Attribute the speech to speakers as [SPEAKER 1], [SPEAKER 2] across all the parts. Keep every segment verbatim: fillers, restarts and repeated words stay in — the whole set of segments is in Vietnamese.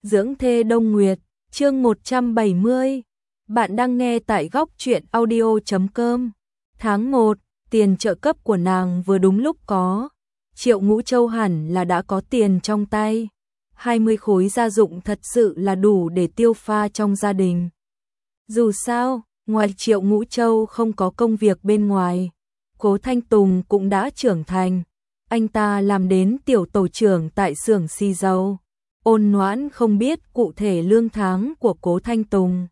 [SPEAKER 1] Dưỡng thê Đông Nguyệt, chương một trăm bảy mươi. Bạn đang nghe tại góc truyện audio chấm com. Tháng một, tiền trợ cấp của nàng vừa đúng lúc có. Triệu Ngũ Châu hẳn là đã có tiền trong tay. hai mươi khối gia dụng thật sự là đủ để tiêu pha trong gia đình. Dù sao, ngoài Triệu Ngũ Châu không có công việc bên ngoài. Cố Thanh Tùng cũng đã trưởng thành. Anh ta làm đến tiểu tổ trưởng tại xưởng xi dầu. Ôn Noãn không biết cụ thể lương tháng của Cố Thanh Tùng.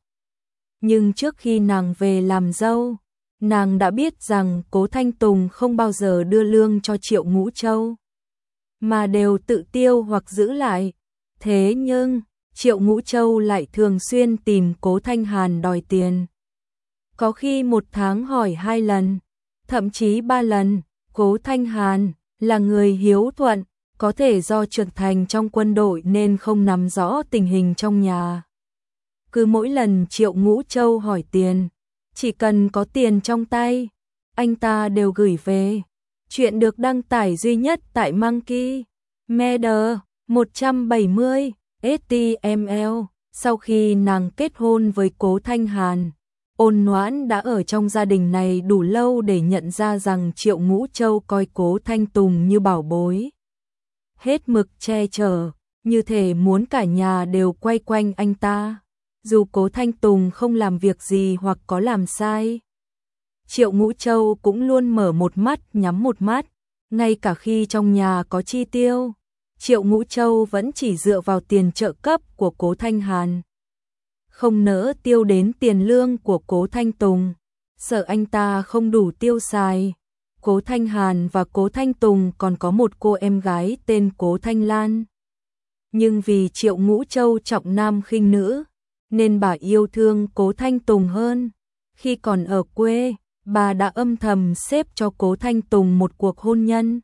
[SPEAKER 1] Nhưng trước khi nàng về làm dâu, nàng đã biết rằng Cố Thanh Tùng không bao giờ đưa lương cho Triệu Ngũ Châu, mà đều tự tiêu hoặc giữ lại. Thế nhưng, Triệu Ngũ Châu lại thường xuyên tìm Cố Thanh Hàn đòi tiền. Có khi một tháng hỏi hai lần, thậm chí ba lần. Cố Thanh Hàn là người hiếu thuận, có thể do trưởng thành trong quân đội nên không nắm rõ tình hình trong nhà. Cứ mỗi lần Triệu Ngũ Châu hỏi tiền, chỉ cần có tiền trong tay, anh ta đều gửi về. Chuyện được đăng tải duy nhất tại Monkey Media một trăm bảy mươi ét tê em lờ. Sau khi nàng kết hôn với Cố Thanh Hàn, Ôn Noãn đã ở trong gia đình này đủ lâu để nhận ra rằng Triệu Ngũ Châu coi Cố Thanh Tùng như bảo bối. Hết mực che chở, như thể muốn cả nhà đều quay quanh anh ta. Dù Cố Thanh Tùng không làm việc gì hoặc có làm sai, Triệu Ngũ Châu cũng luôn mở một mắt nhắm một mắt. Ngay cả khi trong nhà có chi tiêu, Triệu Ngũ Châu vẫn chỉ dựa vào tiền trợ cấp của Cố Thanh Hàn, không nỡ tiêu đến tiền lương của Cố Thanh Tùng, sợ anh ta không đủ tiêu xài. Cố Thanh Hàn và Cố Thanh Tùng còn có một cô em gái tên Cố Thanh Lan. Nhưng vì Triệu Ngũ Châu trọng nam khinh nữ, nên bà yêu thương Cố Thanh Tùng hơn. Khi còn ở quê, bà đã âm thầm xếp cho Cố Thanh Tùng một cuộc hôn nhân,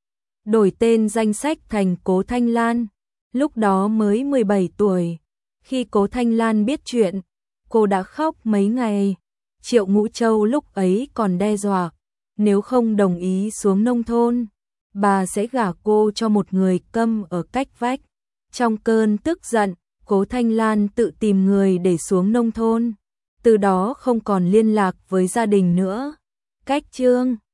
[SPEAKER 1] đổi tên danh sách thành Cố Thanh Lan. Lúc đó mới mười bảy tuổi. Khi Cố Thanh Lan biết chuyện, cô đã khóc mấy ngày. Triệu Ngũ Châu lúc ấy còn đe dọa, nếu không đồng ý xuống nông thôn, bà sẽ gả cô cho một người câm ở cách vách. Trong cơn tức giận, Cố Thanh Lan tự tìm người để xuống nông thôn, từ đó không còn liên lạc với gia đình nữa. Cách chương